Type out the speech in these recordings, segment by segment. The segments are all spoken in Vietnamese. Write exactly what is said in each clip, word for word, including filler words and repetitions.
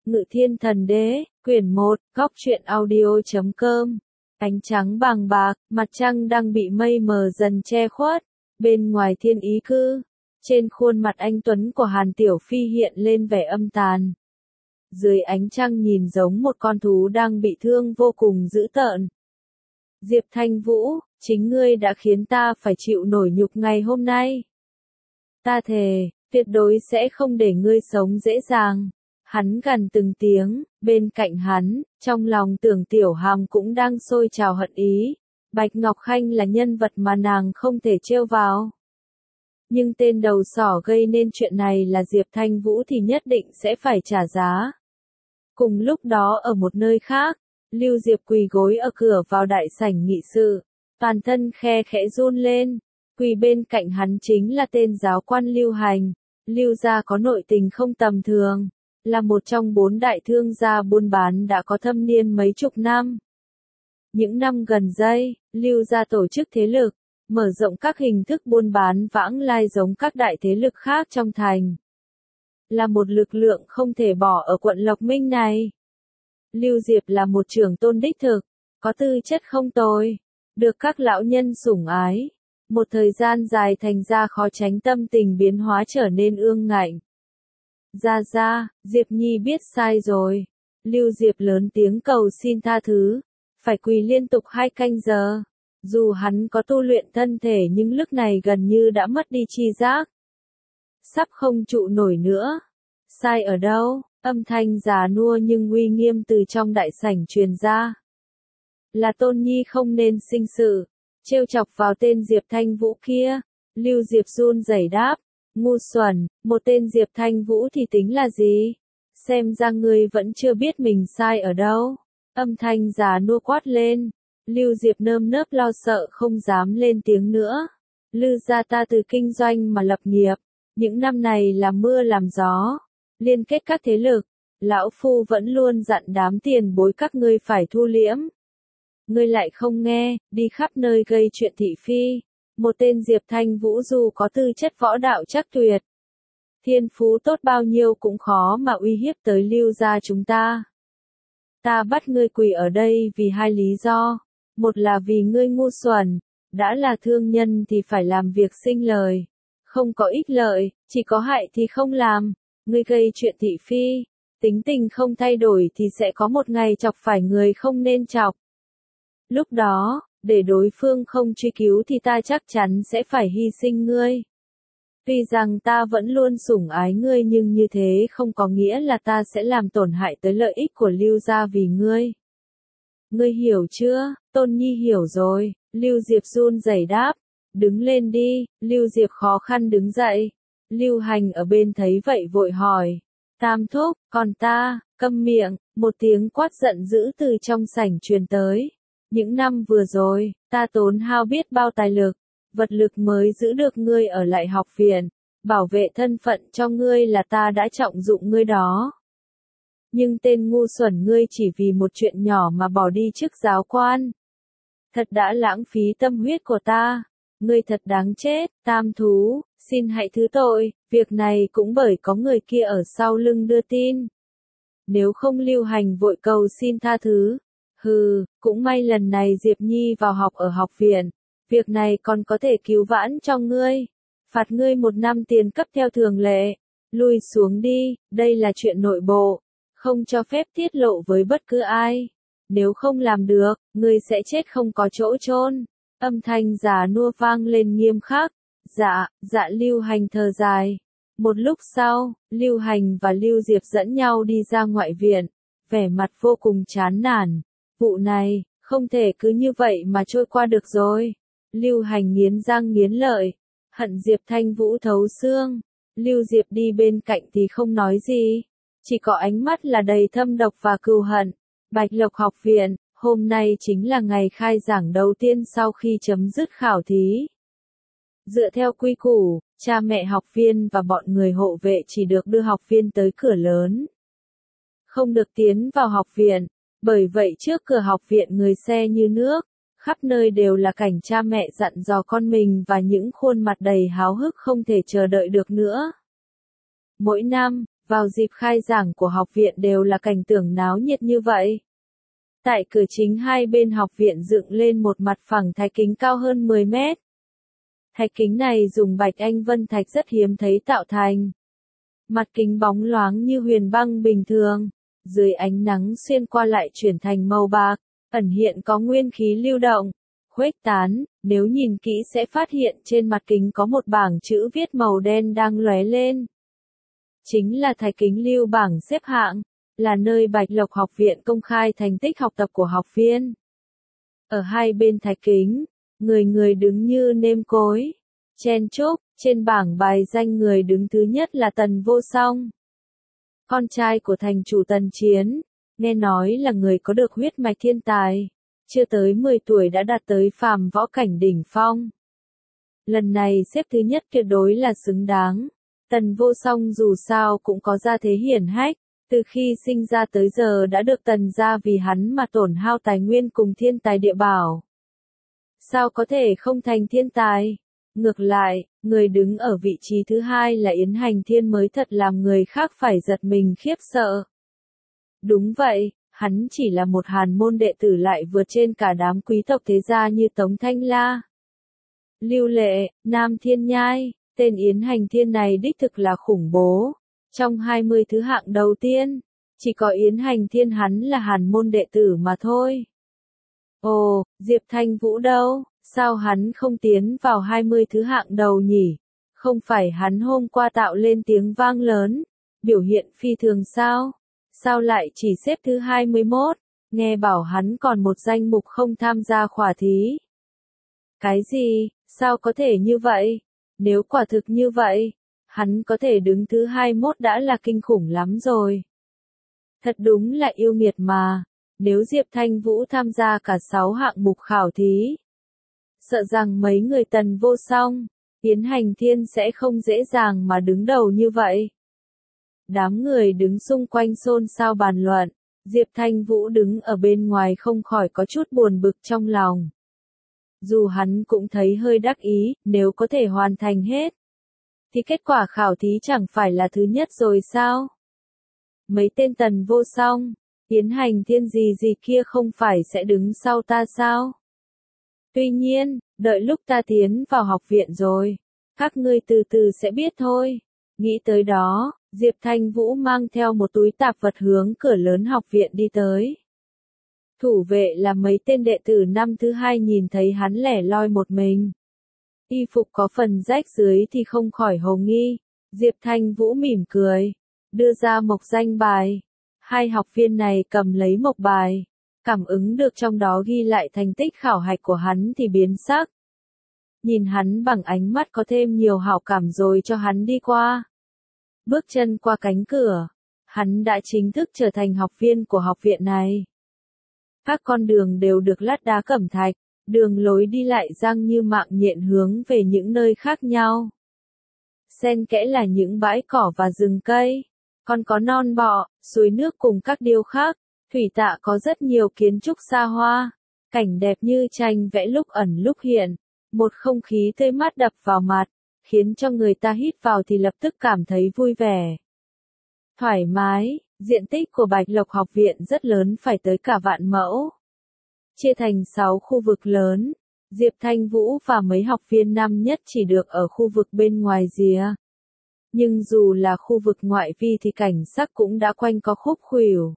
Ngự Thiên Thần Đế, quyển một, góc truyện audio chấm com. Ánh trắng bàng bạc, mặt trăng đang bị mây mờ dần che khuất. Bên ngoài Thiên Ý Cư, trên khuôn mặt anh tuấn của Hàn Tiểu Phi hiện lên vẻ âm tàn. Dưới ánh trăng nhìn giống một con thú đang bị thương vô cùng dữ tợn. Diệp Thanh Vũ, chính ngươi đã khiến ta phải chịu nổi nhục ngày hôm nay. Ta thề, tuyệt đối sẽ không để ngươi sống dễ dàng. Hắn gằn từng tiếng, bên cạnh hắn, trong lòng Tưởng Tiểu Hàm cũng đang sôi trào hận ý. Bạch Ngọc Khanh là nhân vật mà nàng không thể trêu vào. Nhưng tên đầu sỏ gây nên chuyện này là Diệp Thanh Vũ thì nhất định sẽ phải trả giá. Cùng lúc đó ở một nơi khác, Lưu Diệp quỳ gối ở cửa vào đại sảnh nghị sự, toàn thân khe khẽ run lên. Quỳ bên cạnh hắn chính là tên giáo quan Lưu Hành. Lưu gia có nội tình không tầm thường, là một trong bốn đại thương gia buôn bán đã có thâm niên mấy chục năm. Những năm gần đây, Lưu gia tổ chức thế lực, mở rộng các hình thức buôn bán vãng lai giống các đại thế lực khác trong thành. Là một lực lượng không thể bỏ ở quận Lộc Minh này. Lưu Diệp là một trưởng tôn đích thực, có tư chất không tồi, được các lão nhân sủng ái. Một thời gian dài thành ra khó tránh tâm tình biến hóa trở nên ương ngạnh. Ra ra, Diệp Nhi biết sai rồi. Lưu Diệp lớn tiếng cầu xin tha thứ, phải quỳ liên tục hai canh giờ. Dù hắn có tu luyện thân thể nhưng lúc này gần như đã mất đi tri giác. Sắp không trụ nổi nữa. Sai ở đâu? Âm thanh già nua nhưng uy nghiêm từ trong đại sảnh truyền ra. Là Tôn Nhi không nên sinh sự, trêu chọc vào tên Diệp Thanh Vũ kia. Lưu Diệp run rẩy đáp, ngu xuẩn, một tên Diệp Thanh Vũ thì tính là gì? Xem ra ngươi vẫn chưa biết mình sai ở đâu. Âm thanh già nua quát lên. Lưu Diệp nơm nớp lo sợ không dám lên tiếng nữa. Lư gia ta từ kinh doanh mà lập nghiệp, những năm này làm mưa làm gió, liên kết các thế lực, lão phu vẫn luôn dặn đám tiền bối các ngươi phải thu liễm. Ngươi lại không nghe, đi khắp nơi gây chuyện thị phi. Một tên Diệp Thanh Vũ dù có tư chất võ đạo chắc tuyệt, thiên phú tốt bao nhiêu cũng khó mà uy hiếp tới Lưu gia chúng ta. Ta bắt ngươi quỳ ở đây vì hai lý do. Một là vì ngươi ngu xuẩn, đã là thương nhân thì phải làm việc sinh lời. Không có ích lợi, chỉ có hại thì không làm. Ngươi gây chuyện thị phi, tính tình không thay đổi thì sẽ có một ngày chọc phải người không nên chọc. Lúc đó, để đối phương không truy cứu thì ta chắc chắn sẽ phải hy sinh ngươi. Tuy rằng ta vẫn luôn sủng ái ngươi nhưng như thế không có nghĩa là ta sẽ làm tổn hại tới lợi ích của Lưu gia vì ngươi. Ngươi hiểu chưa? Tôn Nhi hiểu rồi. Lưu Diệp run rẩy đáp. Đứng lên đi. Lưu Diệp khó khăn đứng dậy. Lưu Hành ở bên thấy vậy vội hỏi. Tam thúc, còn ta, câm miệng. Một tiếng quát giận dữ từ trong sảnh truyền tới. Những năm vừa rồi, ta tốn hao biết bao tài lực, vật lực mới giữ được ngươi ở lại học viện. Bảo vệ thân phận cho ngươi là ta đã trọng dụng ngươi đó. Nhưng tên ngu xuẩn ngươi chỉ vì một chuyện nhỏ mà bỏ đi chức giáo quan. Thật đã lãng phí tâm huyết của ta. Ngươi thật đáng chết, Tam thú, xin hãy thứ tội, việc này cũng bởi có người kia ở sau lưng đưa tin. Nếu không Lưu Hành vội cầu xin tha thứ. Hừ, cũng may lần này Diệp Nhi vào học ở học viện. Việc này còn có thể cứu vãn cho ngươi. Phạt ngươi một năm tiền cấp theo thường lệ. Lui xuống đi, đây là chuyện nội bộ. Không cho phép tiết lộ với bất cứ ai. Nếu không làm được, ngươi sẽ chết không có chỗ chôn. Âm thanh già nua vang lên nghiêm khắc. Dạ, dạ Lưu Hành thở dài. Một lúc sau, Lưu Hành và Lưu Diệp dẫn nhau đi ra ngoại viện. Vẻ mặt vô cùng chán nản. Vụ này, không thể cứ như vậy mà trôi qua được rồi. Lưu Hành nghiến răng nghiến lợi. Hận Diệp Thanh Vũ thấu xương. Lưu Diệp đi bên cạnh thì không nói gì. Chỉ có ánh mắt là đầy thâm độc và cừu hận. Bạch Lộc học viện, hôm nay chính là ngày khai giảng đầu tiên sau khi chấm dứt khảo thí. Dựa theo quy củ, cha mẹ học viên và bọn người hộ vệ chỉ được đưa học viên tới cửa lớn. Không được tiến vào học viện, bởi vậy trước cửa học viện người xe như nước, khắp nơi đều là cảnh cha mẹ dặn dò con mình và những khuôn mặt đầy háo hức không thể chờ đợi được nữa. Mỗi năm, vào dịp khai giảng của học viện đều là cảnh tượng náo nhiệt như vậy. Tại cửa chính hai bên học viện dựng lên một mặt phẳng thạch kính cao hơn mười mét. Thạch kính này dùng bạch anh vân thạch rất hiếm thấy tạo thành. Mặt kính bóng loáng như huyền băng bình thường, dưới ánh nắng xuyên qua lại chuyển thành màu bạc, ẩn hiện có nguyên khí lưu động, khuếch tán, nếu nhìn kỹ sẽ phát hiện trên mặt kính có một bảng chữ viết màu đen đang lóe lên. Chính là thạch kính lưu bảng xếp hạng, là nơi Bạch Lộc học viện công khai thành tích học tập của học viên. Ở hai bên thạch kính, người người đứng như nêm cối, chen chúc, trên bảng bài danh người đứng thứ nhất là Tần Vô Song. Con trai của thành chủ Tần Chiến, nghe nói là người có được huyết mạch thiên tài, chưa tới mười tuổi đã đạt tới phàm võ cảnh đỉnh phong. Lần này xếp thứ nhất tuyệt đối là xứng đáng. Tần Vô Song dù sao cũng có gia thế hiển hách, từ khi sinh ra tới giờ đã được Tần gia vì hắn mà tổn hao tài nguyên cùng thiên tài địa bảo. Sao có thể không thành thiên tài? Ngược lại, người đứng ở vị trí thứ hai là Yến Hành Thiên mới thật làm người khác phải giật mình khiếp sợ. Đúng vậy, hắn chỉ là một hàn môn đệ tử lại vượt trên cả đám quý tộc thế gia như Tống Thanh La, Lưu Lệ, Nam Thiên Nhai, tên Yến Hành Thiên này đích thực là khủng bố. Trong hai mươi thứ hạng đầu tiên, chỉ có Yến Hành Thiên hắn là hàn môn đệ tử mà thôi. Ồ, Diệp Thanh Vũ đâu? Sao hắn không tiến vào hai mươi thứ hạng đầu nhỉ? Không phải hắn hôm qua tạo lên tiếng vang lớn, biểu hiện phi thường sao? Sao lại chỉ xếp thứ hai mươi mốt? Nghe bảo hắn còn một danh mục không tham gia khảo thí. Cái gì? Sao có thể như vậy? Nếu quả thực như vậy, hắn có thể đứng thứ hai mươi mốt đã là kinh khủng lắm rồi. Thật đúng là yêu nghiệt mà, nếu Diệp Thanh Vũ tham gia cả sáu hạng mục khảo thí, sợ rằng mấy người Tần Vô Song, Yến Hành Thiên sẽ không dễ dàng mà đứng đầu như vậy. Đám người đứng xung quanh xôn xao bàn luận, Diệp Thanh Vũ đứng ở bên ngoài không khỏi có chút buồn bực trong lòng. Dù hắn cũng thấy hơi đắc ý, nếu có thể hoàn thành hết, thì kết quả khảo thí chẳng phải là thứ nhất rồi sao? Mấy tên Tần Vô Song, Yến Hành Thiên gì gì kia không phải sẽ đứng sau ta sao? Tuy nhiên, đợi lúc ta tiến vào học viện rồi, các ngươi từ từ sẽ biết thôi. Nghĩ tới đó, Diệp Thanh Vũ mang theo một túi tạp vật hướng cửa lớn học viện đi tới. Thủ vệ là mấy tên đệ tử năm thứ hai nhìn thấy hắn lẻ loi một mình. Y phục có phần rách dưới thì không khỏi hồ nghi. Diệp Thanh Vũ mỉm cười, đưa ra mộc danh bài. Hai học viên này cầm lấy mộc bài, cảm ứng được trong đó ghi lại thành tích khảo hạch của hắn thì biến sắc. Nhìn hắn bằng ánh mắt có thêm nhiều hảo cảm rồi cho hắn đi qua. Bước chân qua cánh cửa, hắn đã chính thức trở thành học viên của học viện này. Các con đường đều được lát đá cẩm thạch, đường lối đi lại giăng như mạng nhện hướng về những nơi khác nhau. Xen kẽ là những bãi cỏ và rừng cây, còn có non bọ, suối nước cùng các điêu khắc, thủy tạ có rất nhiều kiến trúc xa hoa, cảnh đẹp như tranh vẽ lúc ẩn lúc hiện, một không khí tươi mát đập vào mặt, khiến cho người ta hít vào thì lập tức cảm thấy vui vẻ. Thoải mái, diện tích của Bạch Lộc học viện rất lớn phải tới cả vạn mẫu. Chia thành sáu khu vực lớn, Diệp Thanh Vũ và mấy học viên năm nhất chỉ được ở khu vực bên ngoài rìa. Nhưng dù là khu vực ngoại vi thì cảnh sắc cũng đã quanh có khúc khuỷu.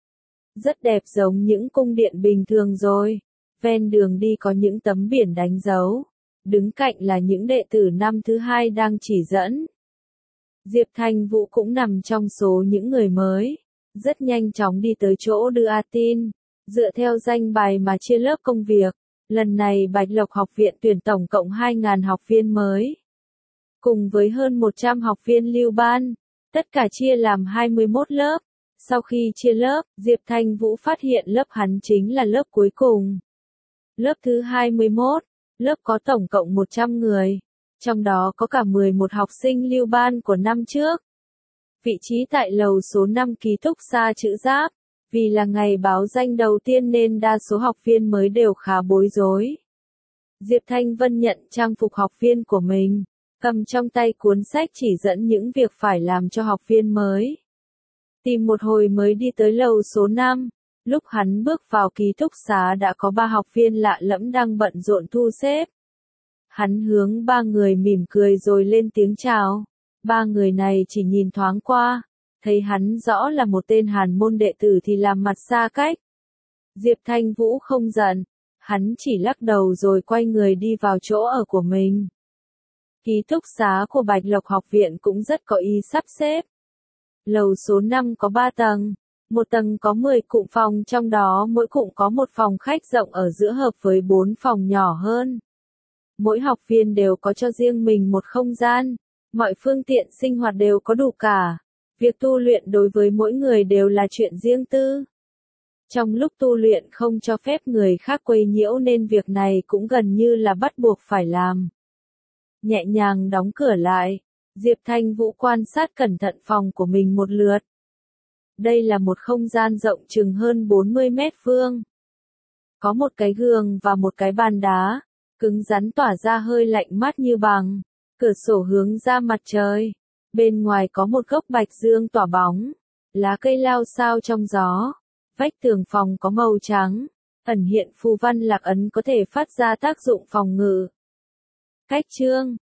Rất đẹp giống những cung điện bình thường rồi. Ven đường đi có những tấm biển đánh dấu. Đứng cạnh là những đệ tử năm thứ hai đang chỉ dẫn. Diệp Thanh Vũ cũng nằm trong số những người mới. Rất nhanh chóng đi tới chỗ đưa A tin. Dựa theo danh bài mà chia lớp công việc. Lần này Bạch Lộc học viện tuyển tổng cộng hai nghìn học viên mới. Cùng với hơn một trăm học viên lưu ban. Tất cả chia làm hai mươi mốt lớp. Sau khi chia lớp, Diệp Thanh Vũ phát hiện lớp hắn chính là lớp cuối cùng. Lớp thứ hai mươi mốt, lớp có tổng cộng một trăm người. Trong đó có cả mười một học sinh lưu ban của năm trước. Vị trí tại lầu số năm ký túc xá chữ Giáp. Vì là ngày báo danh đầu tiên nên đa số học viên mới đều khá bối rối. Diệp Thanh Vân nhận trang phục học viên của mình, cầm trong tay cuốn sách chỉ dẫn những việc phải làm cho học viên mới. Tìm một hồi mới đi tới lầu số năm. Lúc hắn bước vào ký túc xá đã có ba học viên lạ lẫm đang bận rộn thu xếp. Hắn hướng ba người mỉm cười rồi lên tiếng chào. Ba người này chỉ nhìn thoáng qua, thấy hắn rõ là một tên hàn môn đệ tử thì làm mặt xa cách. Diệp Thanh Vũ không giận, hắn chỉ lắc đầu rồi quay người đi vào chỗ ở của mình. Ký túc xá của Bạch Lộc học viện cũng rất có ý sắp xếp. Lầu số năm có ba tầng, một tầng có mười cụm phòng, trong đó mỗi cụm có một phòng khách rộng ở giữa hợp với bốn phòng nhỏ hơn. Mỗi học viên đều có cho riêng mình một không gian, mọi phương tiện sinh hoạt đều có đủ cả. Việc tu luyện đối với mỗi người đều là chuyện riêng tư. Trong lúc tu luyện không cho phép người khác quấy nhiễu nên việc này cũng gần như là bắt buộc phải làm. Nhẹ nhàng đóng cửa lại, Diệp Thanh Vũ quan sát cẩn thận phòng của mình một lượt. Đây là một không gian rộng chừng hơn bốn mươi mét vuông. Có một cái gương và một cái bàn đá, cứng rắn tỏa ra hơi lạnh mát như bằng. Cửa sổ hướng ra mặt trời. Bên ngoài có một gốc bạch dương tỏa bóng. Lá cây lao xao trong gió. Vách tường phòng có màu trắng. Ẩn hiện phù văn lạc ấn có thể phát ra tác dụng phòng ngự. Cách chương